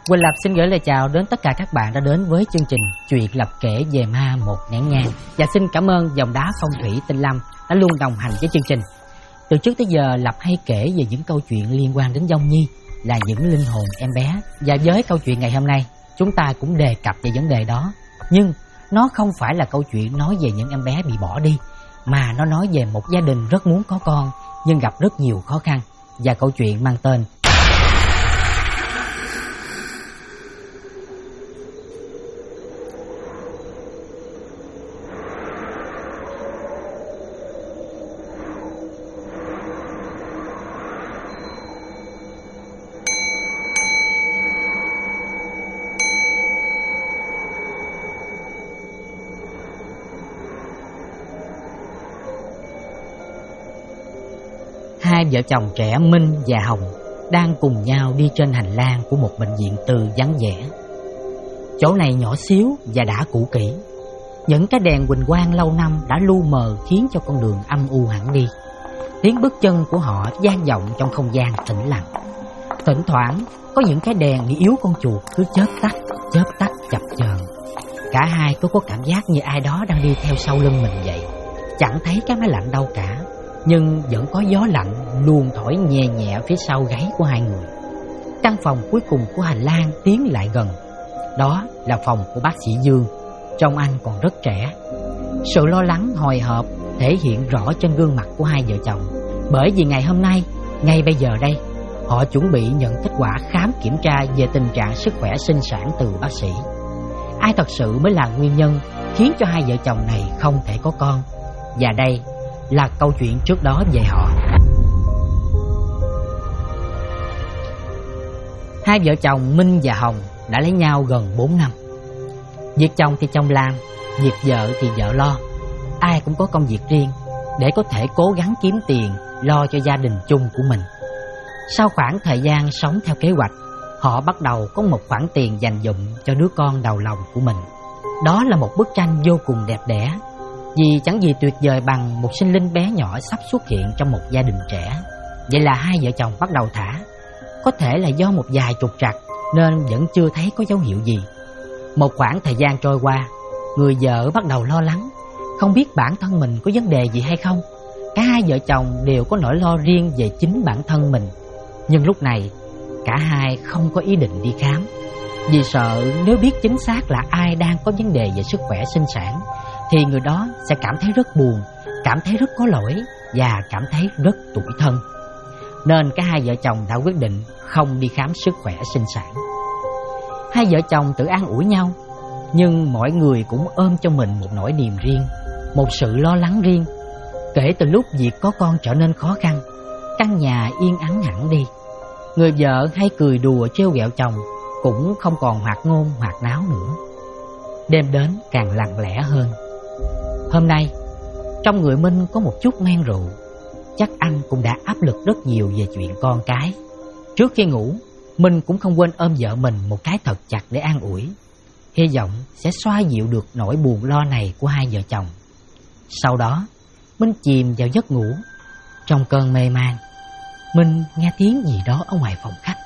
Quỳnh Lập xin gửi lời chào đến tất cả các bạn đã đến với chương trình Chuyện Lập kể về ma một nén nhang. Và xin cảm ơn dòng đá phong thủy Tinh Lâm đã luôn đồng hành với chương trình. Từ trước tới giờ Lập hay kể về những câu chuyện liên quan đến dông nhi, là những linh hồn em bé. Và với câu chuyện ngày hôm nay, chúng ta cũng đề cập về vấn đề đó. Nhưng nó không phải là câu chuyện nói về những em bé bị bỏ đi, mà nó nói về một gia đình rất muốn có con nhưng gặp rất nhiều khó khăn. Và câu chuyện mang tên hai vợ chồng trẻ Minh và Hồng đang cùng nhau đi trên hành lang của một bệnh viện tư vắng vẻ. Chỗ này nhỏ xíu và đã cũ kỹ. Những cái đèn huỳnh quang lâu năm đã lu mờ khiến cho con đường âm u hẳn đi. Tiếng bước chân của họ vang vọng trong không gian tĩnh lặng. Thỉnh thoảng có những cái đèn như yếu con chuột cứ chớp tắt chập chờn. Cả hai cứ có cảm giác như ai đó đang đi theo sau lưng mình vậy. Chẳng thấy cái máy lạnh đâu cả, nhưng vẫn có gió lạnh luôn thổi nhẹ nhẹ phía sau gáy của hai người. Căn phòng cuối cùng của hành lang tiến lại gần. Đó là phòng của bác sĩ Dương. Trông anh còn rất trẻ. Sự lo lắng hồi hộp thể hiện rõ trên gương mặt của hai vợ chồng. Bởi vì ngày hôm nay, ngay bây giờ đây, họ chuẩn bị nhận kết quả khám kiểm tra về tình trạng sức khỏe sinh sản từ bác sĩ. Ai thật sự mới là nguyên nhân khiến cho hai vợ chồng này không thể có con? Và đây là câu chuyện trước đó về họ. Hai vợ chồng Minh và Hồng đã lấy nhau gần 4 năm. Việc chồng thì chồng làm, việc vợ thì vợ lo. Ai cũng có công việc riêng để có thể cố gắng kiếm tiền lo cho gia đình chung của mình. Sau khoảng thời gian sống theo kế hoạch, họ bắt đầu có một khoản tiền dành dụm cho đứa con đầu lòng của mình. Đó là một bức tranh vô cùng đẹp đẽ, vì chẳng gì tuyệt vời bằng một sinh linh bé nhỏ sắp xuất hiện trong một gia đình trẻ. Vậy là hai vợ chồng bắt đầu thả. Có thể là do một vài trục trặc nên vẫn chưa thấy có dấu hiệu gì. Một khoảng thời gian trôi qua, người vợ bắt đầu lo lắng, không biết bản thân mình có vấn đề gì hay không. Cả hai vợ chồng đều có nỗi lo riêng về chính bản thân mình. Nhưng lúc này, cả hai không có ý định đi khám, vì sợ nếu biết chính xác là ai đang có vấn đề về sức khỏe sinh sản thì người đó sẽ cảm thấy rất buồn, cảm thấy rất có lỗi và cảm thấy rất tủi thân. Nên cả hai vợ chồng đã quyết định không đi khám sức khỏe sinh sản. Hai vợ chồng tự an ủi nhau, nhưng mỗi người cũng ôm cho mình một nỗi niềm riêng, một sự lo lắng riêng. Kể từ lúc việc có con trở nên khó khăn, căn nhà yên ắng hẳn đi. Người vợ hay cười đùa trêu ghẹo chồng cũng không còn hoạt ngôn hoạt náo nữa. Đêm đến càng lặng lẽ hơn. Hôm nay, trong người Minh có một chút men rượu. Chắc anh cũng đã áp lực rất nhiều về chuyện con cái. Trước khi ngủ, Minh cũng không quên ôm vợ mình một cái thật chặt để an ủi, hy vọng sẽ xoa dịu được nỗi buồn lo này của hai vợ chồng. Sau đó, Minh chìm vào giấc ngủ. Trong cơn mê man, Minh nghe tiếng gì đó ở ngoài phòng khách.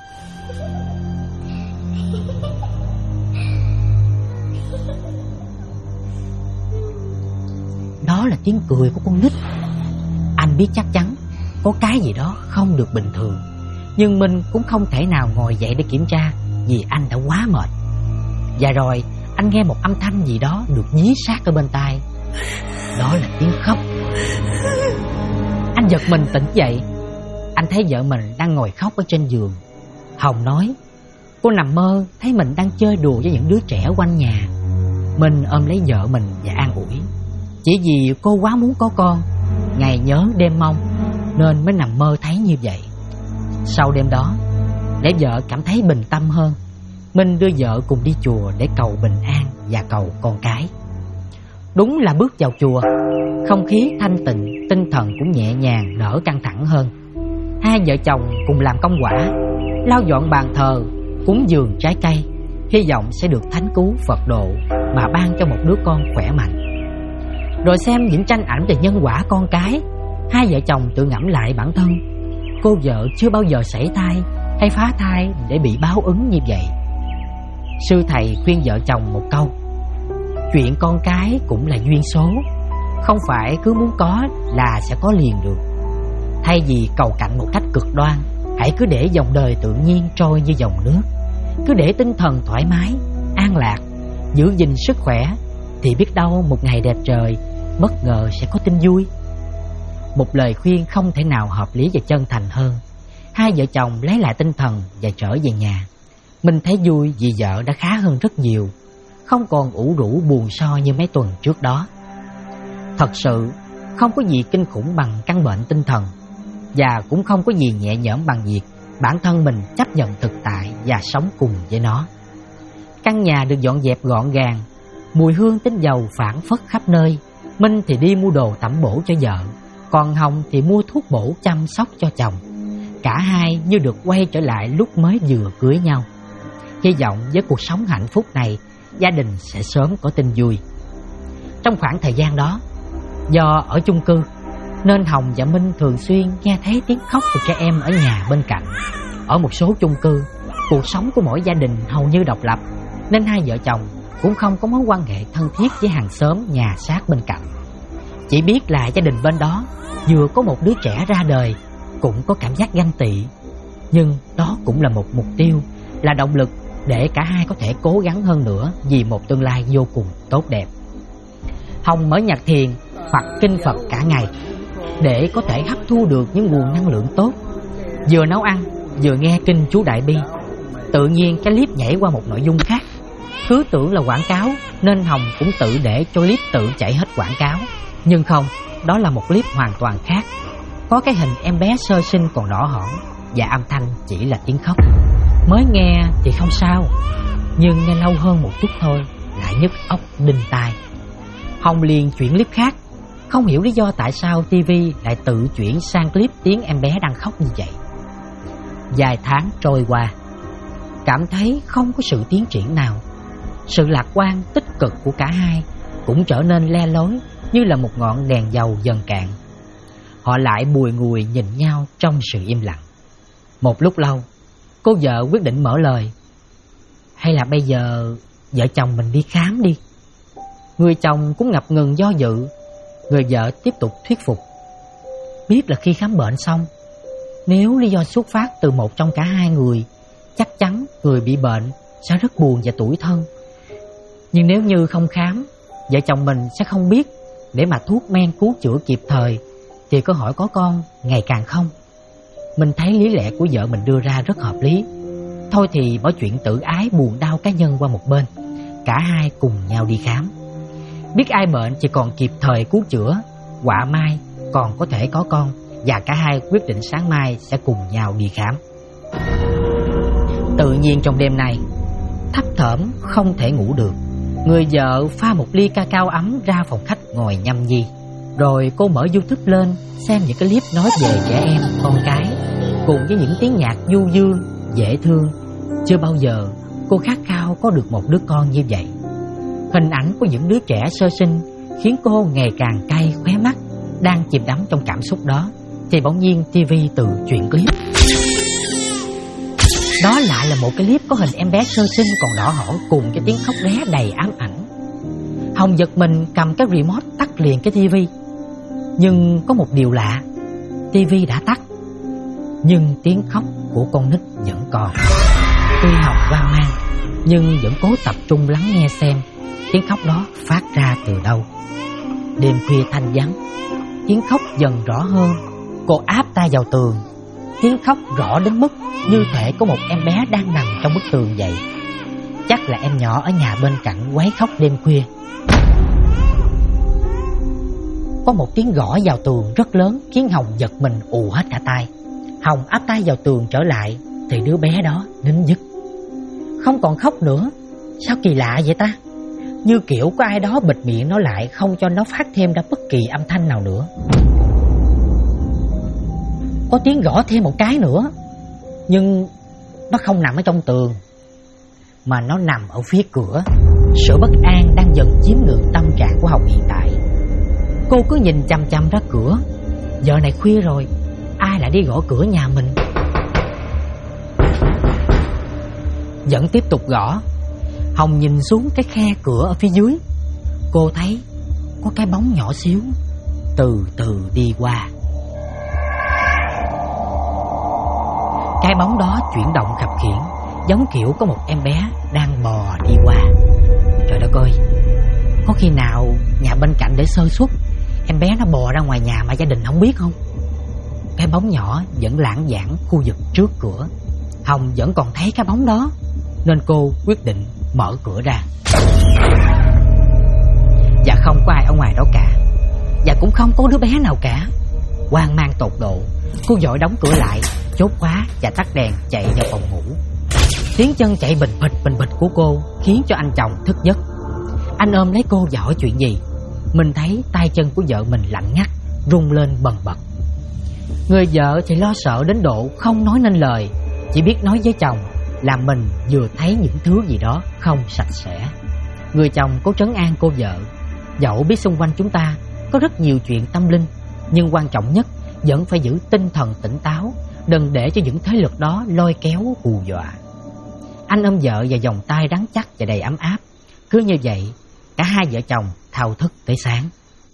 Đó là tiếng cười của con nít. Anh biết chắc chắn có cái gì đó không được bình thường, nhưng Minh cũng không thể nào ngồi dậy để kiểm tra vì anh đã quá mệt. Và rồi anh nghe một âm thanh gì đó được dí sát ở bên tai. Đó là tiếng khóc. Anh giật mình tỉnh dậy. Anh thấy vợ mình đang ngồi khóc ở trên giường. Hồng nói cô nằm mơ thấy mình đang chơi đùa với những đứa trẻ quanh nhà. Minh ôm lấy vợ mình và an ủi, chỉ vì cô quá muốn có con, ngày nhớ đêm mong, nên mới nằm mơ thấy như vậy. Sau đêm đó, để vợ cảm thấy bình tâm hơn, Minh đưa vợ cùng đi chùa để cầu bình an và cầu con cái. Đúng là bước vào chùa, không khí thanh tịnh, tinh thần cũng nhẹ nhàng, đỡ căng thẳng hơn. Hai vợ chồng cùng làm công quả, lau dọn bàn thờ, cúng dường trái cây, hy vọng sẽ được thánh cứu Phật độ mà ban cho một đứa con khỏe mạnh. Rồi xem những tranh ảnh về nhân quả con cái, hai vợ chồng tự ngẫm lại bản thân. Cô vợ chưa bao giờ sảy thai hay phá thai để bị báo ứng như vậy. Sư thầy khuyên vợ chồng một câu: chuyện con cái cũng là duyên số, không phải cứ muốn có là sẽ có liền được. Thay vì cầu cạnh một cách cực đoan, hãy cứ để dòng đời tự nhiên trôi như dòng nước. Cứ để tinh thần thoải mái, an lạc, giữ gìn sức khỏe, thì biết đâu một ngày đẹp trời bất ngờ sẽ có tin vui. Một lời khuyên không thể nào hợp lý và chân thành hơn. Hai vợ chồng lấy lại tinh thần và trở về nhà. Mình thấy vui vì vợ đã khá hơn rất nhiều, không còn ủ rũ buồn so như mấy tuần trước đó. Thật sự không có gì kinh khủng bằng căn bệnh tinh thần, và cũng không có gì nhẹ nhõm bằng việc bản thân mình chấp nhận thực tại và sống cùng với nó. Căn nhà được dọn dẹp gọn gàng, mùi hương tinh dầu phảng phất khắp nơi. Minh thì đi mua đồ tẩm bổ cho vợ, còn Hồng thì mua thuốc bổ chăm sóc cho chồng. Cả hai như được quay trở lại lúc mới vừa cưới nhau. Hy vọng với cuộc sống hạnh phúc này, gia đình sẽ sớm có tin vui. Trong khoảng thời gian đó, do ở chung cư nên Hồng và Minh thường xuyên nghe thấy tiếng khóc của trẻ em ở nhà bên cạnh. Ở một số chung cư, cuộc sống của mỗi gia đình hầu như độc lập, nên hai vợ chồng cũng không có mối quan hệ thân thiết với hàng xóm nhà sát bên cạnh. Chỉ biết là gia đình bên đó vừa có một đứa trẻ ra đời, cũng có cảm giác ganh tị. Nhưng đó cũng là một mục tiêu, là động lực để cả hai có thể cố gắng hơn nữa vì một tương lai vô cùng tốt đẹp. Hồng mở nhạc thiền hoặc kinh Phật cả ngày để có thể hấp thu được những nguồn năng lượng tốt. Vừa nấu ăn vừa nghe kinh chú Đại Bi. Tự nhiên cái clip nhảy qua một nội dung khác. Cứ tưởng là quảng cáo nên Hồng cũng tự để cho clip tự chạy hết quảng cáo. Nhưng không, đó là một clip hoàn toàn khác. Có cái hình em bé sơ sinh còn đỏ hỏn, và âm thanh chỉ là tiếng khóc. Mới nghe thì không sao, nhưng nghe lâu hơn một chút thôi lại nhức óc đinh tai. Hồng liền chuyển clip khác. Không hiểu lý do tại sao TV lại tự chuyển sang clip tiếng em bé đang khóc như vậy. Vài tháng trôi qua, cảm thấy không có sự tiến triển nào. Sự lạc quan tích cực của cả hai cũng trở nên le lói, như là một ngọn đèn dầu dần cạn. Họ lại bùi ngùi nhìn nhau trong sự im lặng. Một lúc lâu, cô vợ quyết định mở lời: hay là bây giờ vợ chồng mình đi khám đi. Người chồng cũng ngập ngừng do dự. Người vợ tiếp tục thuyết phục: biết là khi khám bệnh xong, nếu lý do xuất phát từ một trong cả hai người, chắc chắn người bị bệnh sẽ rất buồn và tủi thân. Nhưng nếu như không khám, vợ chồng mình sẽ không biết để mà thuốc men cứu chữa kịp thời, thì cơ hội có con ngày càng không. Mình thấy lý lẽ của vợ mình đưa ra rất hợp lý. Thôi thì bỏ chuyện tự ái buồn đau cá nhân qua một bên, cả hai cùng nhau đi khám. Biết ai bệnh chỉ còn kịp thời cứu chữa, quả mai còn có thể có con, và cả hai quyết định sáng mai sẽ cùng nhau đi khám. Tự nhiên trong đêm nay, thấp thởm không thể ngủ được, người vợ pha một ly ca cao ấm ra phòng khách ngồi nhâm nhi. Rồi cô mở YouTube lên xem những cái clip nói về trẻ em, con cái, cùng với những tiếng nhạc du dương, dễ thương. Chưa bao giờ cô khát khao có được một đứa con như vậy. Hình ảnh của những đứa trẻ sơ sinh khiến cô ngày càng cay khóe mắt. Đang chìm đắm trong cảm xúc đó thì bỗng nhiên TV tự chuyển clip. Đó lại là một cái clip có hình em bé sơ sinh còn đỏ hỏn cùng cái tiếng khóc ré đầy ám ảnh. Hồng giật mình cầm cái remote tắt liền cái TV. Nhưng có một điều lạ, TV đã tắt, nhưng tiếng khóc của con nít vẫn còn. Tuy Hồng hoang mang, nhưng vẫn cố tập trung lắng nghe xem tiếng khóc đó phát ra từ đâu. Đêm khuya thanh vắng, tiếng khóc dần rõ hơn. Cô áp tay vào tường. Tiếng khóc rõ đến mức như thể có một em bé đang nằm trong bức tường vậy. Chắc là em nhỏ ở nhà bên cạnh quấy khóc đêm khuya. Có một tiếng gõ vào tường rất lớn khiến Hồng giật mình ù hết cả tai. Hồng áp tay vào tường trở lại thì đứa bé đó nín dứt, không còn khóc nữa. Sao kỳ lạ vậy ta? Như kiểu có ai đó bịt miệng nó lại, không cho nó phát thêm ra bất kỳ âm thanh nào nữa. Có tiếng gõ thêm một cái nữa, nhưng nó không nằm ở trong tường, mà nó nằm ở phía cửa. Sự bất an đang dần chiếm ngự tâm trạng của Hồng hiện tại. Cô cứ nhìn chằm chằm ra cửa. Giờ này khuya rồi, ai lại đi gõ cửa nhà mình? Vẫn tiếp tục gõ. Hồng nhìn xuống cái khe cửa ở phía dưới. Cô thấy có cái bóng nhỏ xíu từ từ đi qua. Cái bóng đó chuyển động khập khiễng, giống kiểu có một em bé đang bò đi qua. Trời đất ơi, có khi nào nhà bên cạnh để sơ suất, em bé nó bò ra ngoài nhà mà gia đình không biết không? Cái bóng nhỏ vẫn lãng vảng khu vực trước cửa. Hồng vẫn còn thấy cái bóng đó, nên cô quyết định mở cửa ra. Và không có ai ở ngoài đó cả, và cũng không có đứa bé nào cả. Hoang mang tột độ, cô vội đóng cửa lại, chốt khóa và tắt đèn chạy vào phòng ngủ. Tiếng chân chạy bình bịch của cô khiến cho anh chồng thức giấc. Anh ôm lấy cô và hỏi chuyện gì. Mình thấy tay chân của vợ mình lạnh ngắt, rung lên bần bật. Người vợ thì lo sợ đến độ không nói nên lời, chỉ biết nói với chồng là mình vừa thấy những thứ gì đó không sạch sẽ. Người chồng cố trấn an cô vợ. Dẫu biết xung quanh chúng ta có rất nhiều chuyện tâm linh, nhưng quan trọng nhất vẫn phải giữ tinh thần tỉnh táo, đừng để cho những thế lực đó lôi kéo hù dọa. Anh ôm vợ vào vòng tay rắn chắc và đầy ấm áp. Cứ như vậy, cả hai vợ chồng thao thức tới sáng.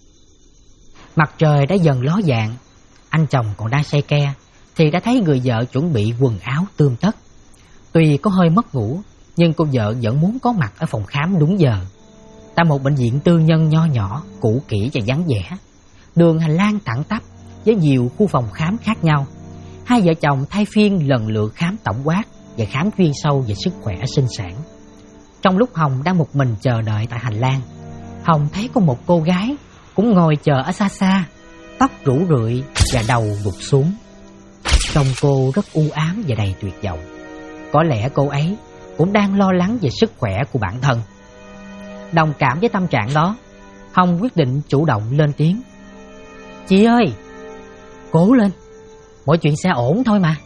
Mặt trời đã dần ló dạng. Anh chồng còn đang say ke thì đã thấy người vợ chuẩn bị quần áo tươm tất. Tuy có hơi mất ngủ, nhưng cô vợ vẫn muốn có mặt ở phòng khám đúng giờ. Tại một bệnh viện tư nhân nho nhỏ, cũ kỹ và vắng vẻ. Đường hành lang thẳng tắp với nhiều khu phòng khám khác nhau. Hai vợ chồng thay phiên lần lượt khám tổng quát và khám chuyên sâu về sức khỏe sinh sản. Trong lúc Hồng đang một mình chờ đợi tại hành lang, Hồng thấy có một cô gái cũng ngồi chờ ở xa xa, tóc rủ rượi và đầu gục xuống. Trông cô rất u ám và đầy tuyệt vọng. Có lẽ cô ấy cũng đang lo lắng về sức khỏe của bản thân. Đồng cảm với tâm trạng đó, Hồng quyết định chủ động lên tiếng. Chị ơi, cố lên, mọi chuyện sẽ ổn thôi mà.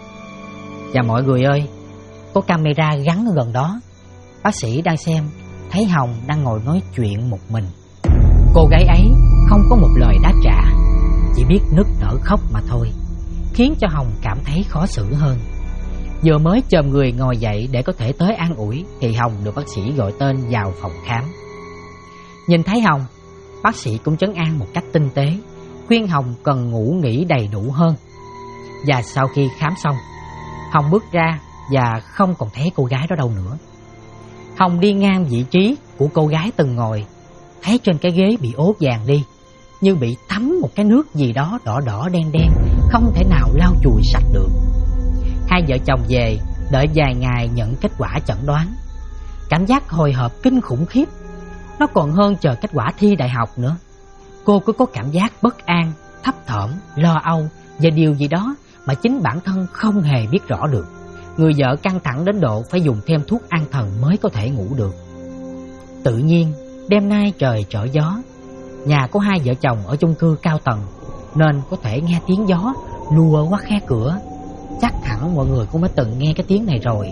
Và mọi người ơi, có camera gắn ở gần đó. Bác sĩ đang xem, thấy Hồng đang ngồi nói chuyện một mình. Cô gái ấy không có một lời đáp trả, chỉ biết nức nở khóc mà thôi, khiến cho Hồng cảm thấy khó xử hơn. Vừa mới chồm người ngồi dậy để có thể tới an ủi thì Hồng được bác sĩ gọi tên vào phòng khám. Nhìn thấy Hồng, bác sĩ cũng trấn an một cách tinh tế, khuyên Hồng cần ngủ nghỉ đầy đủ hơn. Và sau khi khám xong, Hồng bước ra và không còn thấy cô gái đó đâu nữa. Hồng đi ngang vị trí của cô gái từng ngồi, thấy trên cái ghế bị ố vàng đi, như bị thấm một cái nước gì đó đỏ đỏ đen đen, không thể nào lau chùi sạch được. Hai vợ chồng về, đợi vài ngày nhận kết quả chẩn đoán. Cảm giác hồi hộp kinh khủng khiếp, nó còn hơn chờ kết quả thi đại học nữa. Cô cứ có cảm giác bất an, thấp thỏm, lo âu về điều gì đó mà chính bản thân không hề biết rõ được. Người vợ căng thẳng đến độ phải dùng thêm thuốc an thần mới có thể ngủ được. Tự nhiên, đêm nay trời trở gió. Nhà có hai vợ chồng ở chung cư cao tầng, nên có thể nghe tiếng gió lùa qua khe cửa. Chắc hẳn mọi người cũng đã từng nghe cái tiếng này rồi.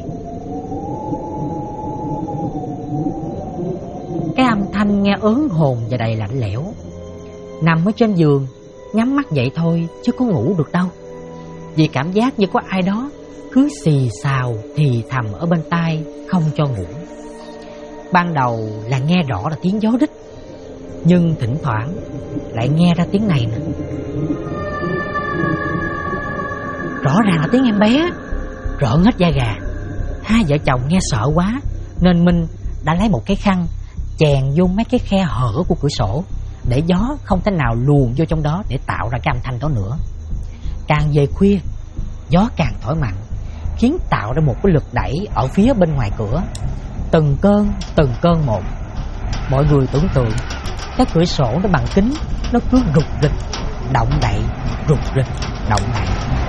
Cái âm thanh nghe ớn hồn và đầy lạnh lẽo. Nằm ở trên giường, nhắm mắt vậy thôi chứ có ngủ được đâu, vì cảm giác như có ai đó cứ xì xào thì thầm ở bên tai, không cho ngủ. Ban đầu là nghe rõ là tiếng gió rít, nhưng thỉnh thoảng lại nghe ra tiếng này nè. Rõ ràng là tiếng em bé. Rợn hết da gà. Hai vợ chồng nghe sợ quá, nên Minh đã lấy một cái khăn chèn vô mấy cái khe hở của cửa sổ, để gió không thể nào luồn vô trong đó để tạo ra cái âm thanh đó nữa. Càng về khuya, gió càng thổi mạnh, khiến tạo ra một cái lực đẩy ở phía bên ngoài cửa, từng cơn một. Mọi người tưởng tượng cái cửa sổ nó bằng kính, nó cứ rục rịch động đậy, rục rịch động đậy.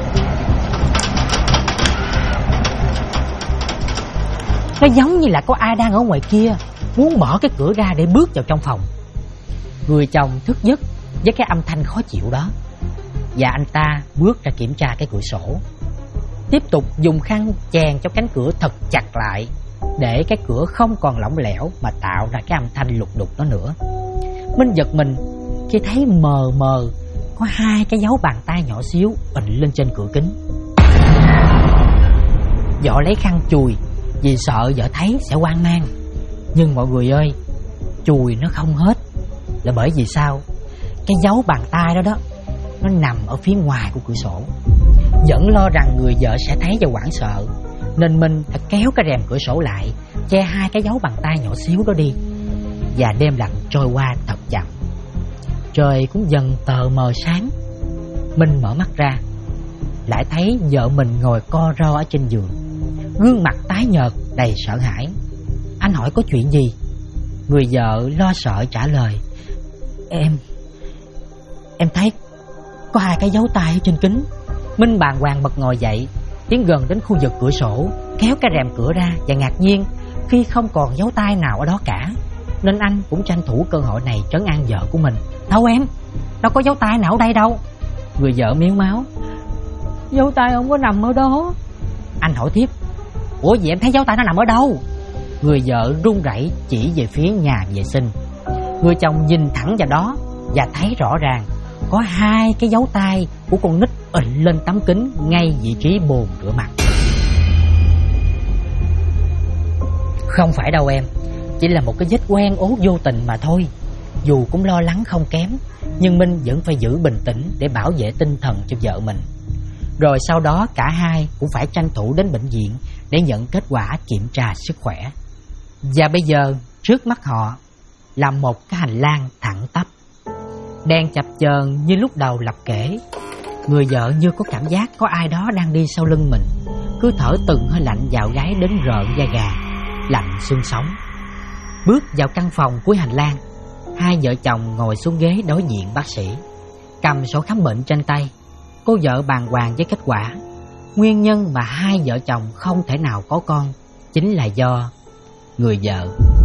Nó giống như là có ai đang ở ngoài kia muốn mở cái cửa ra để bước vào trong phòng. Người chồng thức giấc với cái âm thanh khó chịu đó, và anh ta bước ra kiểm tra cái cửa sổ, tiếp tục dùng khăn chèn cho cánh cửa thật chặt lại, để cái cửa không còn lỏng lẻo mà tạo ra cái âm thanh lục đục đó nữa. Minh giật mình khi thấy mờ mờ có hai cái dấu bàn tay nhỏ xíu ình lên trên cửa kính. Vợ lấy khăn chùi vì sợ vợ thấy sẽ hoang mang. Nhưng mọi người ơi, chùi nó không hết là bởi vì sao? Cái dấu bàn tay đó nó nằm ở phía ngoài của cửa sổ. Vẫn lo rằng người vợ sẽ thấy và hoảng sợ, nên Minh đã kéo cái rèm cửa sổ lại, che hai cái dấu bàn tay nhỏ xíu đó đi. Và đêm lạnh trôi qua thật chậm. Trời cũng dần tờ mờ sáng. Minh mở mắt ra, lại thấy vợ mình ngồi co ro ở trên giường, gương mặt tái nhợt đầy sợ hãi. Anh hỏi có chuyện gì? Người vợ lo sợ trả lời: Em thấy có hai cái dấu tay ở trên kính. Minh bàng hoàng bật ngồi dậy, tiến gần đến khu vực cửa sổ, kéo cái rèm cửa ra và ngạc nhiên khi không còn dấu tay nào ở đó cả. Nên anh cũng tranh thủ cơ hội này trấn an vợ của mình: Đâu em, đâu có dấu tay nào ở đây đâu. Người vợ miếu máu: Dấu tay không có nằm ở đó. Anh hỏi tiếp: Ủa vậy em thấy dấu tay nó nằm ở đâu? Người vợ run rẩy chỉ về phía nhà vệ sinh. Người chồng nhìn thẳng vào đó và thấy rõ ràng có hai cái dấu tay của con nít ình lên tấm kính ngay vị trí bồn rửa mặt. Không phải đâu em, chỉ là một cái vết quen ố vô tình mà thôi. Dù cũng lo lắng không kém, nhưng Minh vẫn phải giữ bình tĩnh để bảo vệ tinh thần cho vợ mình. Rồi sau đó cả hai cũng phải tranh thủ đến bệnh viện để nhận kết quả kiểm tra sức khỏe. Và bây giờ trước mắt họ là một cái hành lang thẳng tắp, đèn chập chờn như lúc đầu lập kể. Người vợ như có cảm giác có ai đó đang đi sau lưng mình, cứ thở từng hơi lạnh vào gáy đến rợn da gà, lạnh xương sống. Bước vào căn phòng cuối hành lang, hai vợ chồng ngồi xuống ghế đối diện bác sĩ, cầm sổ khám bệnh trên tay. Cô vợ bàng hoàng với kết quả. Nguyên nhân mà hai vợ chồng không thể nào có con chính là do người vợ.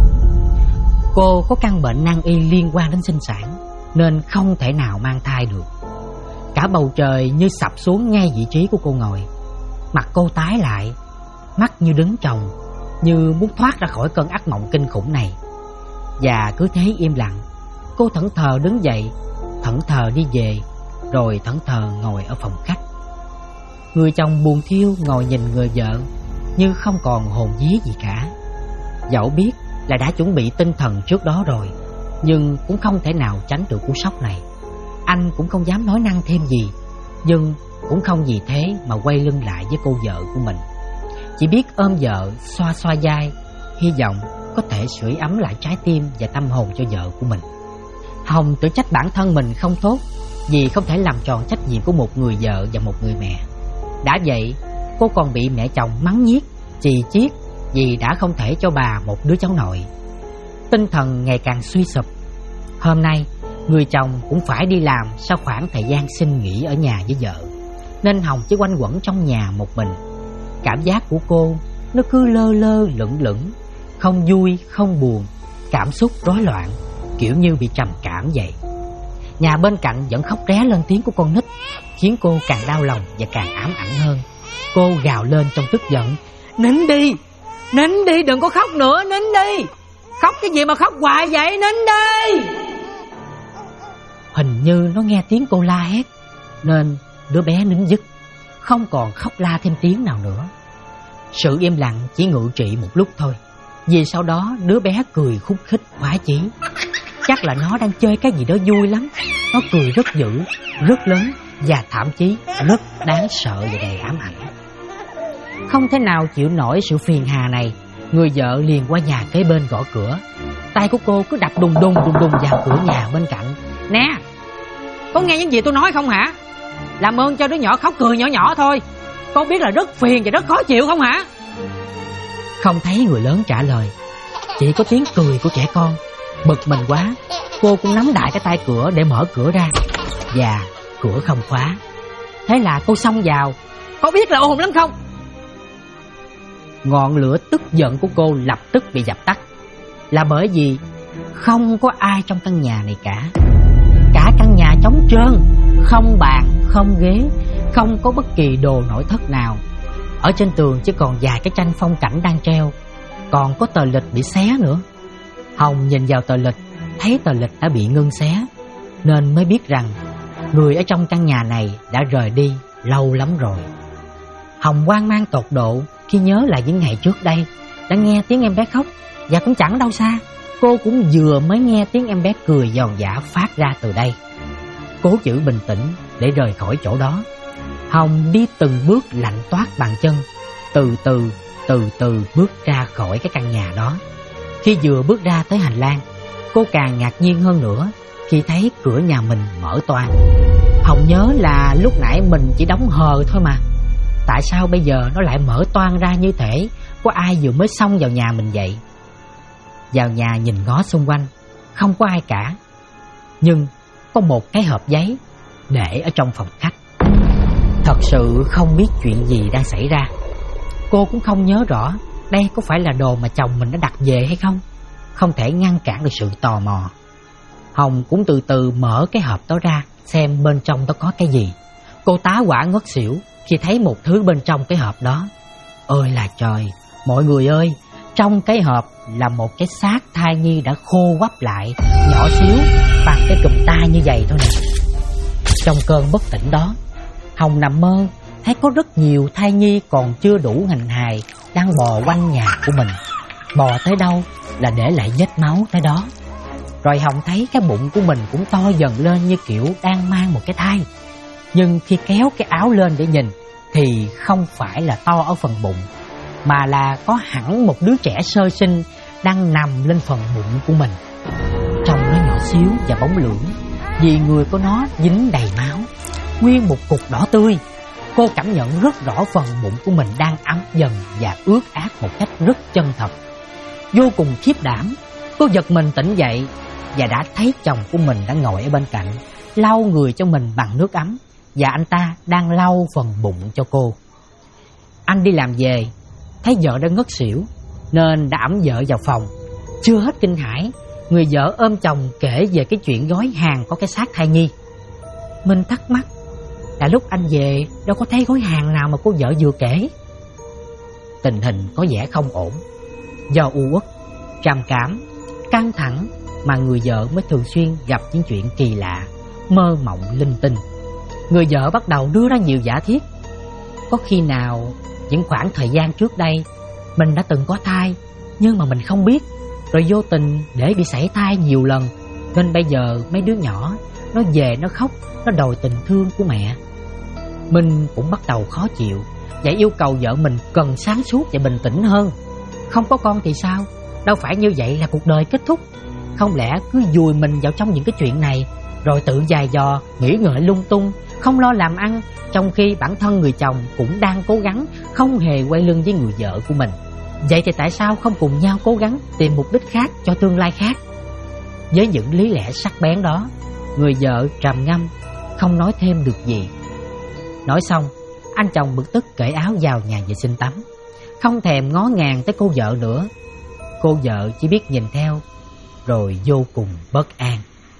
Cô có căn bệnh nan y liên quan đến sinh sản, nên không thể nào mang thai được. Cả bầu trời như sập xuống ngay vị trí của cô ngồi. Mặt cô tái lại, mắt như đứng trồng, như muốn thoát ra khỏi cơn ác mộng kinh khủng này. Và cứ thế im lặng, cô thẫn thờ đứng dậy, thẫn thờ đi về, rồi thẫn thờ ngồi ở phòng khách. Người chồng buồn thiêu ngồi nhìn người vợ như không còn hồn vía gì cả. Dẫu biết là đã chuẩn bị tinh thần trước đó rồi, nhưng cũng không thể nào tránh được cú sốc này. Anh cũng không dám nói năng thêm gì, nhưng cũng không vì thế mà quay lưng lại với cô vợ của mình. Chỉ biết ôm vợ, xoa xoa vai, hy vọng có thể sưởi ấm lại trái tim và tâm hồn cho vợ của mình. Hồng tự trách bản thân mình không tốt vì không thể làm tròn trách nhiệm của một người vợ và một người mẹ. Đã vậy, cô còn bị mẹ chồng mắng nhiếc, chì chiết vì đã không thể cho bà một đứa cháu nội. Tinh thần ngày càng suy sụp. Hôm nay, người chồng cũng phải đi làm sau khoảng thời gian xin nghỉ ở nhà với vợ, nên Hồng chỉ quanh quẩn trong nhà một mình. Cảm giác của cô nó cứ lơ lơ lửng lửng, không vui không buồn, cảm xúc rối loạn, kiểu như bị trầm cảm vậy. Nhà bên cạnh vẫn khóc ré lên tiếng của con nít, khiến cô càng đau lòng và càng ám ảnh hơn. Cô gào lên trong tức giận: Nín đi, đừng có khóc nữa, nín đi. Khóc cái gì mà khóc hoài vậy, nín đi. Hình như nó nghe tiếng cô la hét, nên đứa bé nín dứt, không còn khóc la thêm tiếng nào nữa. Sự im lặng chỉ ngự trị một lúc thôi, vì sau đó đứa bé cười khúc khích khoái chí. Chắc là nó đang chơi cái gì đó vui lắm. Nó cười rất dữ, rất lớn và thậm chí rất đáng sợ và đầy ám ảnh. Không thể nào chịu nổi sự phiền hà này, người vợ liền qua nhà kế bên gõ cửa. Tay của cô cứ đập đùng đùng vào cửa nhà bên cạnh. Nè, có nghe những gì tôi nói không hả? Làm ơn cho đứa nhỏ khóc cười nhỏ nhỏ thôi. Con biết là rất phiền và rất khó chịu không hả? Không thấy người lớn trả lời, chỉ có tiếng cười của trẻ con. Bực mình quá, cô cũng nắm đại cái tay cửa để mở cửa ra, và cửa không khóa. Thế là cô xông vào. Có biết là ồn lắm không? Ngọn lửa tức giận của cô lập tức bị dập tắt, là bởi vì không có ai trong căn nhà này cả. Cả căn nhà trống trơn, không bàn, không ghế, không có bất kỳ đồ nội thất nào. Ở trên tường chỉ còn vài cái tranh phong cảnh đang treo, còn có tờ lịch bị xé nữa. Hồng nhìn vào tờ lịch, thấy tờ lịch đã bị ngưng xé, nên mới biết rằng người ở trong căn nhà này đã rời đi lâu lắm rồi. Hồng hoang mang tột độ khi nhớ lại những ngày trước đây, đã nghe tiếng em bé khóc, và cũng chẳng đâu xa, cô cũng vừa mới nghe tiếng em bé cười giòn giã phát ra từ đây. Cố giữ bình tĩnh để rời khỏi chỗ đó. Hồng đi từng bước lạnh toát bàn chân, từ từ bước ra khỏi cái căn nhà đó. Khi vừa bước ra tới hành lang, cô càng ngạc nhiên hơn nữa khi thấy cửa nhà mình mở toang. Hồng nhớ là lúc nãy mình chỉ đóng hờ thôi mà, tại sao bây giờ nó lại mở toang ra như thể có ai vừa mới xông vào nhà mình vậy? Vào nhà nhìn ngó xung quanh, không có ai cả, nhưng có một cái hộp giấy để ở trong phòng khách. Thật sự không biết chuyện gì đang xảy ra. Cô cũng không nhớ rõ đây có phải là đồ mà chồng mình đã đặt về hay không. Không thể ngăn cản được sự tò mò. Hồng cũng từ từ mở cái hộp đó ra, xem bên trong đó có cái gì. Cô tá hỏa ngất xỉu khi thấy một thứ bên trong cái hộp đó. Ôi là trời, mọi người ơi, trong cái hộp là một cái xác thai nhi đã khô quắp lại, nhỏ xíu, bằng cái cụm tay như vậy thôi nè. Trong cơn bất tỉnh đó, Hồng nằm mơ thấy có rất nhiều thai nhi còn chưa đủ hình hài đang bò quanh nhà của mình. Bò tới đâu là để lại vết máu tới đó. Rồi Hồng thấy cái bụng của mình cũng to dần lên như kiểu đang mang một cái thai. Nhưng khi kéo cái áo lên để nhìn thì không phải là to ở phần bụng, mà là có hẳn một đứa trẻ sơ sinh đang nằm lên phần bụng của mình. Trông nó nhỏ xíu và bóng lưỡng, vì người của nó dính đầy máu, nguyên một cục đỏ tươi. Cô cảm nhận rất rõ phần bụng của mình đang ấm dần và ướt át một cách rất chân thật. Vô cùng khiếp đảm, cô giật mình tỉnh dậy và đã thấy chồng của mình đã ngồi ở bên cạnh, lau người cho mình bằng nước ấm, và anh ta đang lau phần bụng cho cô. Anh đi làm về, thấy vợ đã ngất xỉu nên đã ẵm vợ vào phòng. Chưa hết kinh hãi, người vợ ôm chồng kể về cái chuyện gói hàng có cái xác thai nhi. Mình thắc mắc là lúc anh về đâu có thấy gói hàng nào mà cô vợ vừa kể. Tình hình có vẻ không ổn. Do u uất, trầm cảm, căng thẳng mà người vợ mới thường xuyên gặp những chuyện kỳ lạ, mơ mộng linh tinh. Người vợ bắt đầu đưa ra nhiều giả thiết. Có khi nào những khoảng thời gian trước đây mình đã từng có thai nhưng mà mình không biết, rồi vô tình để bị sảy thai nhiều lần, nên bây giờ mấy đứa nhỏ nó về nó khóc, nó đòi tình thương của mẹ. Mình cũng bắt đầu khó chịu và yêu cầu vợ mình cần sáng suốt và bình tĩnh hơn. Không có con thì sao? Đâu phải như vậy là cuộc đời kết thúc. Không lẽ cứ vùi mình vào trong những cái chuyện này, rồi tự dài dò, nghĩ ngợi lung tung, không lo làm ăn, trong khi bản thân người chồng cũng đang cố gắng không hề quay lưng với người vợ của mình. Vậy thì tại sao không cùng nhau cố gắng tìm mục đích khác cho tương lai khác? Với những lý lẽ sắc bén đó, người vợ trầm ngâm, không nói thêm được gì. Nói xong, anh chồng bực tức cởi áo vào nhà vệ sinh tắm, không thèm ngó ngàng tới cô vợ nữa. Cô vợ chỉ biết nhìn theo, rồi vô cùng bất an.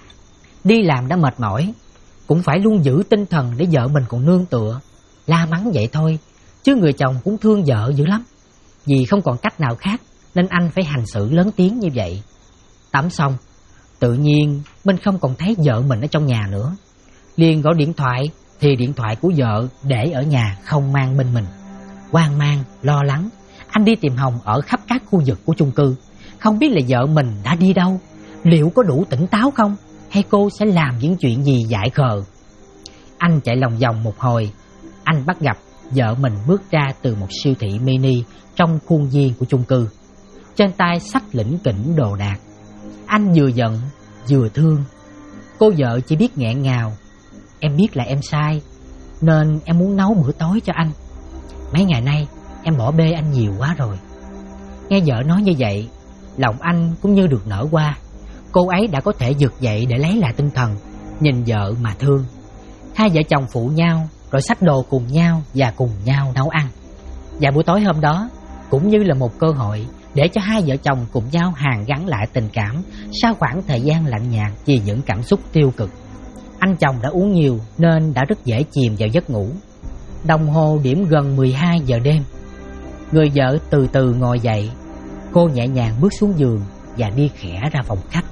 Đi làm đã mệt mỏi, cũng phải luôn giữ tinh thần để vợ mình còn nương tựa. La mắng vậy thôi, chứ người chồng cũng thương vợ dữ lắm. Vì không còn cách nào khác nên anh phải hành xử lớn tiếng như vậy. Tắm xong, tự nhiên mình không còn thấy vợ mình ở trong nhà nữa. Liền gọi điện thoại thì điện thoại của vợ để ở nhà không mang bên mình. Hoang mang, lo lắng, anh đi tìm Hồng ở khắp các khu vực của chung cư. Không biết là vợ mình đã đi đâu, liệu có đủ tỉnh táo không, hay cô sẽ làm những chuyện gì dại khờ. Anh chạy lòng vòng một hồi, anh bắt gặp vợ mình bước ra từ một siêu thị mini trong khuôn viên của chung cư. Trên tay xách lỉnh kỉnh đồ đạc. Anh vừa giận vừa thương. Cô vợ chỉ biết nghẹn ngào: em biết là em sai, nên em muốn nấu bữa tối cho anh. Mấy ngày nay em bỏ bê anh nhiều quá rồi. Nghe vợ nói như vậy, lòng anh cũng như được nở qua. Cô ấy đã có thể vực dậy để lấy lại tinh thần, nhìn vợ mà thương. Hai vợ chồng phụ nhau, rồi xách đồ cùng nhau và cùng nhau nấu ăn. Và buổi tối hôm đó cũng như là một cơ hội để cho hai vợ chồng cùng nhau hàn gắn lại tình cảm sau khoảng thời gian lạnh nhạt vì những cảm xúc tiêu cực. Anh chồng đã uống nhiều nên đã rất dễ chìm vào giấc ngủ. Đồng hồ điểm gần 12 giờ đêm. Người vợ từ từ ngồi dậy. Cô nhẹ nhàng bước xuống giường và đi khẽ ra phòng khách.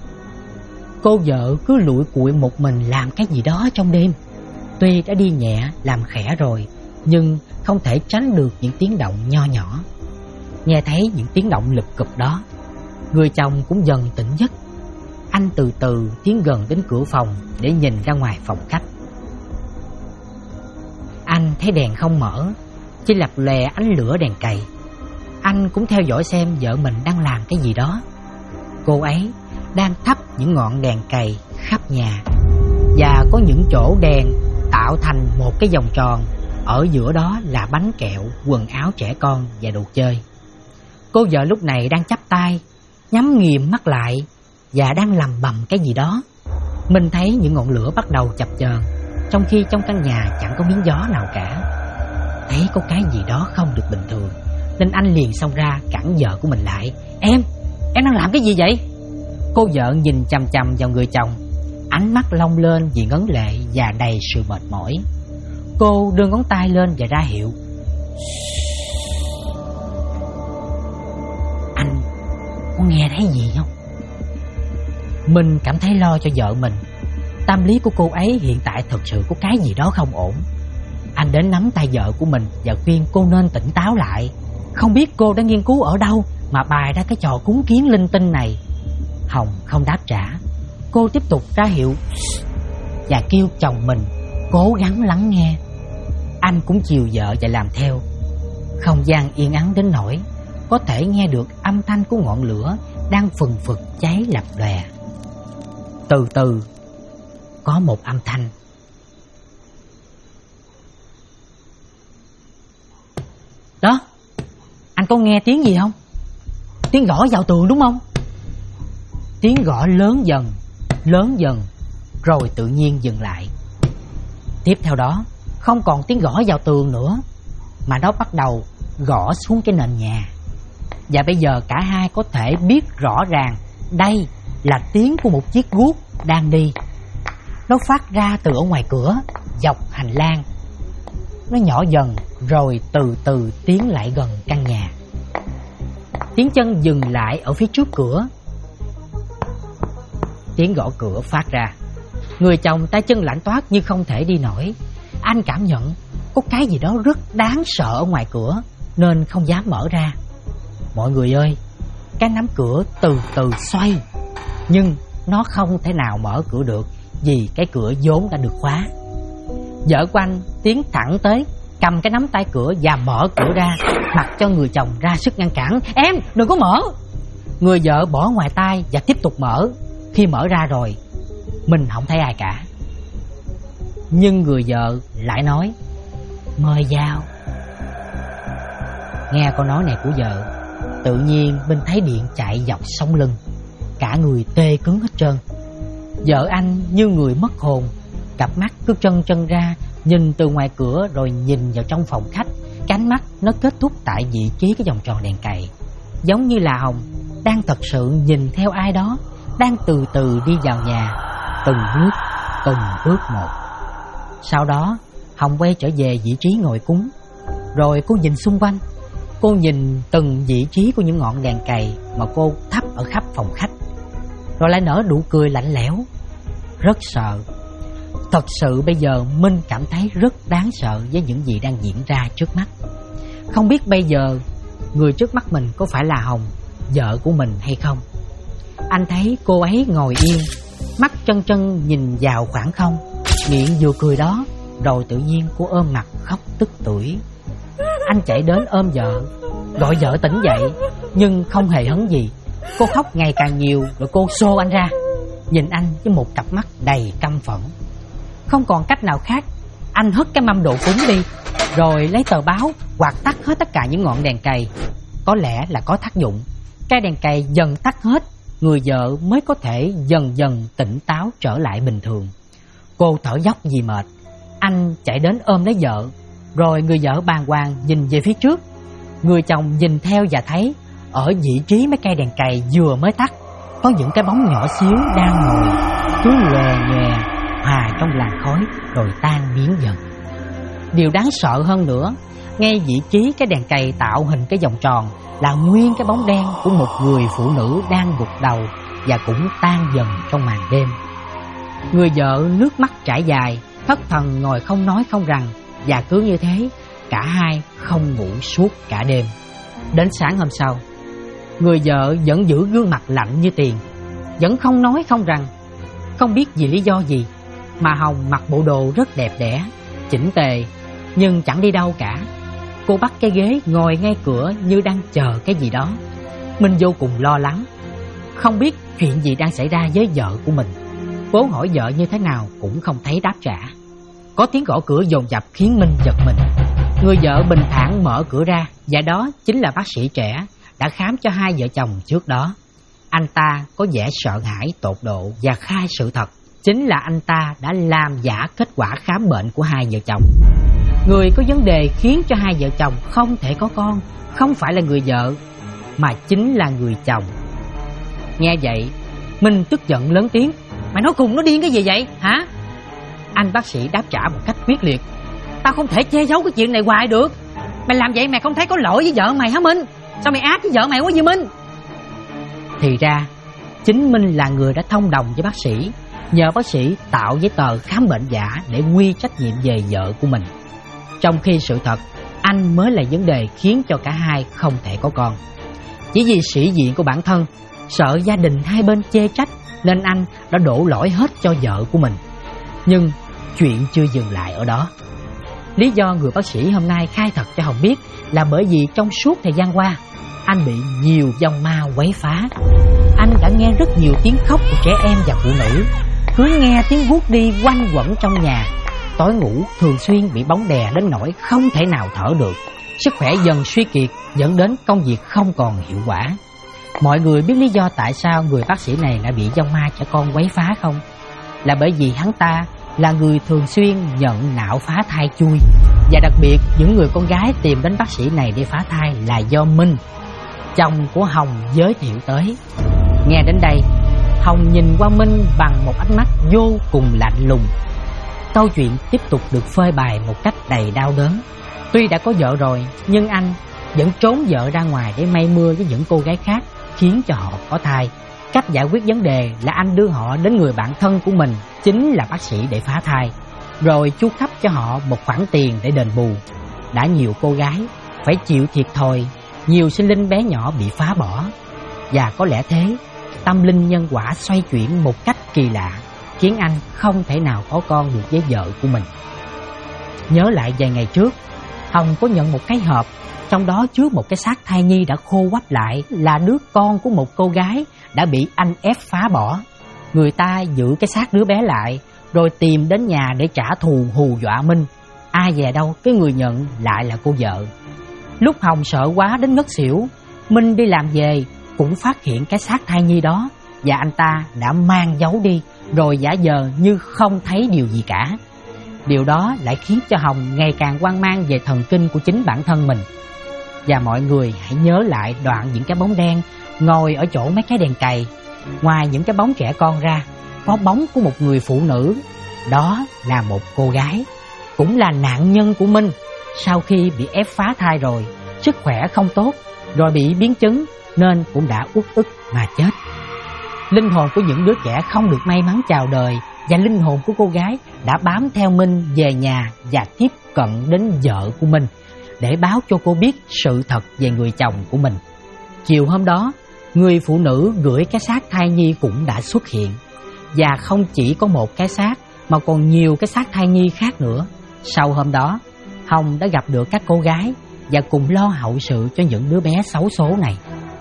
Cô vợ cứ lủi cụi một mình làm cái gì đó trong đêm. Tuy đã đi nhẹ làm khẽ rồi, nhưng không thể tránh được những tiếng động nho nhỏ. Nghe thấy những tiếng động lụp cụp đó, người chồng cũng dần tỉnh giấc. Anh từ từ tiến gần đến cửa phòng để nhìn ra ngoài phòng khách. Anh thấy đèn không mở, chỉ lập lòe ánh lửa đèn cày. Anh cũng theo dõi xem vợ mình đang làm cái gì đó. Cô ấy đang thắp những ngọn đèn cày khắp nhà, và có những chỗ đèn tạo thành một cái vòng tròn. Ở giữa đó là bánh kẹo, quần áo trẻ con và đồ chơi. Cô vợ lúc này đang chắp tay, nhắm nghiền mắt lại và đang lầm bầm cái gì đó. Mình thấy những ngọn lửa bắt đầu chập chờn, trong khi trong căn nhà chẳng có miếng gió nào cả. Thấy có cái gì đó không được bình thường, nên anh liền xông ra cản vợ của mình lại. Em đang làm cái gì vậy? Cô vợ nhìn chằm chằm vào người chồng, ánh mắt long lên vì ngấn lệ và đầy sự mệt mỏi. Cô đưa ngón tay lên và ra hiệu. Anh có nghe thấy gì không? Mình cảm thấy lo cho vợ mình. Tâm lý của cô ấy hiện tại thực sự có cái gì đó không ổn. Anh đến nắm tay vợ của mình và khuyên cô nên tỉnh táo lại. Không biết cô đã nghiên cứu ở đâu mà bày ra cái trò cúng kiến linh tinh này. Hồng không đáp trả. Cô tiếp tục ra hiệu và kêu chồng mình cố gắng lắng nghe. Anh cũng chiều vợ và làm theo. Không gian yên ắng đến nỗi có thể nghe được âm thanh của ngọn lửa đang phừng phực cháy lập lòe. Từ từ có một âm thanh. Đó, anh có nghe tiếng gì không? Tiếng gõ vào tường đúng không? Tiếng gõ lớn dần, rồi tự nhiên dừng lại. Tiếp theo đó, không còn tiếng gõ vào tường nữa, mà nó bắt đầu gõ xuống cái nền nhà. Và bây giờ cả hai có thể biết rõ ràng đây là tiếng của một chiếc guốc đang đi. Nó phát ra từ ở ngoài cửa, dọc hành lang. Nó nhỏ dần rồi từ từ tiến lại gần căn nhà. Tiếng chân dừng lại ở phía trước cửa. Tiếng gõ cửa phát ra. Người chồng tay chân lạnh toát như không thể đi nổi. Anh cảm nhận có cái gì đó rất đáng sợ ở ngoài cửa, nên không dám mở ra. Mọi người ơi, cái nắm cửa từ từ xoay, nhưng nó không thể nào mở cửa được vì cái cửa vốn đã được khóa. Vợ của anh tiến thẳng tới, cầm cái nắm tay cửa và mở cửa ra, mặc cho người chồng ra sức ngăn cản. Em đừng có mở. Người vợ bỏ ngoài tay và tiếp tục mở. Khi mở ra rồi, mình không thấy ai cả. Nhưng người vợ lại nói, mời vào. Nghe câu nói này của vợ, tự nhiên mình thấy điện chạy dọc sống lưng, cả người tê cứng hết trơn. Vợ anh như người mất hồn, cặp mắt cứ trân ra, nhìn từ ngoài cửa rồi nhìn vào trong phòng khách. Cánh mắt nó kết thúc tại vị trí cái vòng tròn đèn cày, giống như là Hồng đang thật sự nhìn theo ai đó đang từ từ đi vào nhà, từng bước một. Sau đó Hồng quay trở về vị trí ngồi cúng. Rồi cô nhìn xung quanh. Cô nhìn từng vị trí của những ngọn đèn cày mà cô thắp ở khắp phòng khách, rồi lại nở nụ cười lạnh lẽo. Rất sợ. Thật sự bây giờ Minh cảm thấy rất đáng sợ với những gì đang diễn ra trước mắt. Không biết bây giờ người trước mắt mình có phải là Hồng, vợ của mình hay không. Anh thấy cô ấy ngồi yên, mắt trân nhìn vào khoảng không, miệng vừa cười đó, rồi tự nhiên cô ôm mặt khóc tức tưởi. Anh chạy đến ôm vợ, gọi vợ tỉnh dậy, nhưng không hề hấn gì. Cô khóc ngày càng nhiều, rồi cô xô anh ra, nhìn anh với một cặp mắt đầy căm phẫn. Không còn cách nào khác, anh hất cái mâm đồ cúng đi, rồi lấy tờ báo quạt tắt hết tất cả những ngọn đèn cày. Có lẽ là có tác dụng. Cái đèn cày dần tắt hết, người vợ mới có thể dần dần tỉnh táo trở lại bình thường. Cô thở dốc vì mệt. Anh chạy đến ôm lấy vợ, rồi người vợ bàng hoàng nhìn về phía trước. Người chồng nhìn theo và thấy ở vị trí mấy cây đèn cày vừa mới tắt, có những cái bóng nhỏ xíu đang ngồi, cứ lòe nhòe hòa trong làn khói rồi tan biến dần. Điều đáng sợ hơn nữa, ngay vị trí cái đèn cày tạo hình cái vòng tròn là nguyên cái bóng đen của một người phụ nữ đang gục đầu và cũng tan dần trong màn đêm. Người vợ nước mắt trải dài, thất thần ngồi không nói không rằng, và cứ như thế cả hai không ngủ suốt cả đêm. Đến sáng hôm sau, người vợ vẫn giữ gương mặt lạnh như tiền, vẫn không nói không rằng. Không biết vì lý do gì mà Hồng mặc bộ đồ rất đẹp đẽ, chỉnh tề, nhưng chẳng đi đâu cả. Cô bắt cái ghế ngồi ngay cửa như đang chờ cái gì đó. Minh vô cùng lo lắng, không biết chuyện gì đang xảy ra với vợ của mình. Cố hỏi vợ như thế nào cũng không thấy đáp trả. Có tiếng gõ cửa dồn dập khiến Minh giật mình. Người vợ bình thản mở cửa ra, và đó chính là bác sĩ trẻ đã khám cho hai vợ chồng trước đó. Anh ta có vẻ sợ hãi tột độ và khai sự thật. Chính là anh ta đã làm giả kết quả khám bệnh của hai vợ chồng. Người có vấn đề khiến cho hai vợ chồng không thể có con không phải là người vợ, mà chính là người chồng. Nghe vậy, Minh tức giận lớn tiếng: "Mày nói cùng nó điên cái gì vậy hả?" Anh bác sĩ đáp trả một cách quyết liệt: "Tao không thể che giấu cái chuyện này hoài được. Mày làm vậy mày không thấy có lỗi với vợ mày hả Minh? Sao mày ác với vợ mày quá vậy Minh?" Thì ra chính Minh là người đã thông đồng với bác sĩ, nhờ bác sĩ tạo giấy tờ khám bệnh giả để quy trách nhiệm về vợ của mình. Trong khi sự thật, anh mới là vấn đề khiến cho cả hai không thể có con. Chỉ vì sĩ diện của bản thân, sợ gia đình hai bên chê trách, nên anh đã đổ lỗi hết cho vợ của mình. Nhưng chuyện chưa dừng lại ở đó. Lý do người bác sĩ hôm nay khai thật cho Hồng biết là bởi vì trong suốt thời gian qua, anh bị nhiều vong ma quấy phá. Anh đã nghe rất nhiều tiếng khóc của trẻ em và phụ nữ, cứ nghe tiếng vuốt đi quanh quẩn trong nhà. Tối ngủ thường xuyên bị bóng đè đến nỗi không thể nào thở được. Sức khỏe dần suy kiệt dẫn đến công việc không còn hiệu quả. Mọi người biết lý do tại sao người bác sĩ này lại bị vong ma trẻ con quấy phá không? Là bởi vì hắn ta là người thường xuyên nhận nạo phá thai chui. Và đặc biệt những người con gái tìm đến bác sĩ này để phá thai là do Minh, chồng của Hồng, giới thiệu tới. Nghe đến đây, Hồng nhìn qua Minh bằng một ánh mắt vô cùng lạnh lùng. Câu chuyện tiếp tục được phơi bày một cách đầy đau đớn. Tuy đã có vợ rồi, nhưng anh vẫn trốn vợ ra ngoài để mây mưa với những cô gái khác, khiến cho họ có thai. Cách giải quyết vấn đề là anh đưa họ đến người bạn thân của mình, chính là bác sĩ, để phá thai, rồi chu cấp cho họ một khoản tiền để đền bù. Đã nhiều cô gái phải chịu thiệt thòi, nhiều sinh linh bé nhỏ bị phá bỏ. Và có lẽ thế, tâm linh nhân quả xoay chuyển một cách kỳ lạ, khiến anh không thể nào có con được với vợ của mình. Nhớ lại vài ngày trước, Hồng có nhận một cái hộp, trong đó chứa một cái xác thai nhi đã khô quắp lại, là đứa con của một cô gái đã bị anh ép phá bỏ. Người ta giữ cái xác đứa bé lại, rồi tìm đến nhà để trả thù, hù dọa Minh. Ai dè đâu cái người nhận lại là cô vợ. Lúc Hồng sợ quá đến ngất xỉu, Minh đi làm về cũng phát hiện cái xác thai nhi đó, và anh ta đã mang giấu đi, rồi giả vờ như không thấy điều gì cả. Điều đó lại khiến cho Hồng ngày càng hoang mang về thần kinh của chính bản thân mình. Và mọi người hãy nhớ lại đoạn những cái bóng đen ngồi ở chỗ mấy cái đèn cày. Ngoài những cái bóng trẻ con ra, có bóng của một người phụ nữ. Đó là một cô gái, cũng là nạn nhân của Minh. Sau khi bị ép phá thai rồi, sức khỏe không tốt, rồi bị biến chứng, nên cũng đã uất ức mà chết. Linh hồn của những đứa trẻ không được may mắn chào đời, và linh hồn của cô gái đã bám theo Minh về nhà và tiếp cận đến vợ của Minh để báo cho cô biết sự thật về người chồng của mình. Chiều hôm đó, người phụ nữ gửi cái xác thai nhi cũng đã xuất hiện. Và không chỉ có một cái xác, mà còn nhiều cái xác thai nhi khác nữa. Sau hôm đó, Hồng đã gặp được các cô gái và cùng lo hậu sự cho những đứa bé xấu số này.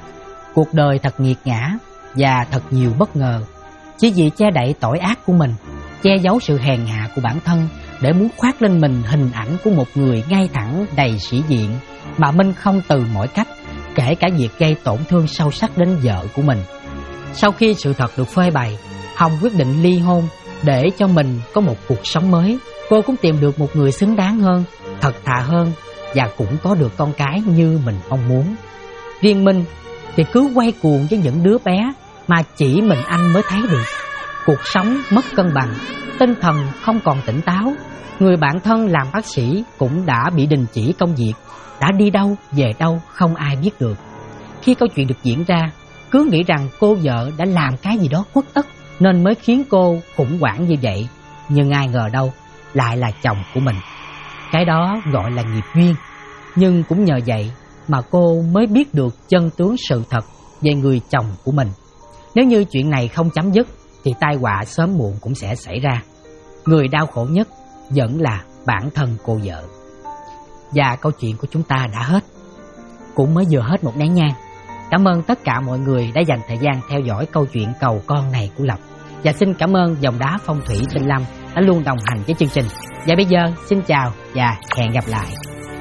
Cuộc đời thật nghiệt ngã và thật nhiều bất ngờ. Chỉ vì che đậy tội ác của mình, che giấu sự hèn hạ của bản thân, để muốn khoác lên mình hình ảnh của một người ngay thẳng đầy sĩ diện, mà Minh không từ mọi cách, kể cả việc gây tổn thương sâu sắc đến vợ của mình. Sau khi sự thật được phơi bày, Hồng quyết định ly hôn để cho mình có một cuộc sống mới. Cô cũng tìm được một người xứng đáng hơn, thật thà hơn, và cũng có được con cái như mình mong muốn. Riêng Minh thì cứ quay cuồng với những đứa bé mà chỉ mình anh mới thấy được. Cuộc sống mất cân bằng, tinh thần không còn tỉnh táo. Người bạn thân làm bác sĩ cũng đã bị đình chỉ công việc, đã đi đâu về đâu không ai biết được. Khi câu chuyện được diễn ra, cứ nghĩ rằng cô vợ đã làm cái gì đó khuất tất nên mới khiến cô khủng hoảng như vậy. Nhưng ai ngờ đâu lại là chồng của mình. Cái đó gọi là nghiệp duyên. Nhưng cũng nhờ vậy mà cô mới biết được chân tướng sự thật về người chồng của mình. Nếu như chuyện này không chấm dứt thì tai họa sớm muộn cũng sẽ xảy ra. Người đau khổ nhất vẫn là bản thân cô vợ. Và câu chuyện của chúng ta đã hết, cũng mới vừa hết một nén nhang. Cảm ơn tất cả mọi người đã dành thời gian theo dõi câu chuyện cầu con này của Lộc. Và xin cảm ơn Dòng Đá Phong Thủy Tinh Lâm đã luôn đồng hành với chương trình. Và bây giờ xin chào và hẹn gặp lại.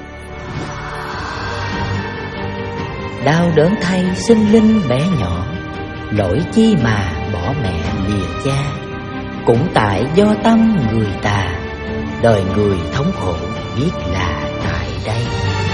Đau đớn thay sinh linh bé nhỏ, lỗi chi mà bỏ mẹ lìa cha. Cũng tại do tâm người ta, đời người thống khổ biết là tại đây.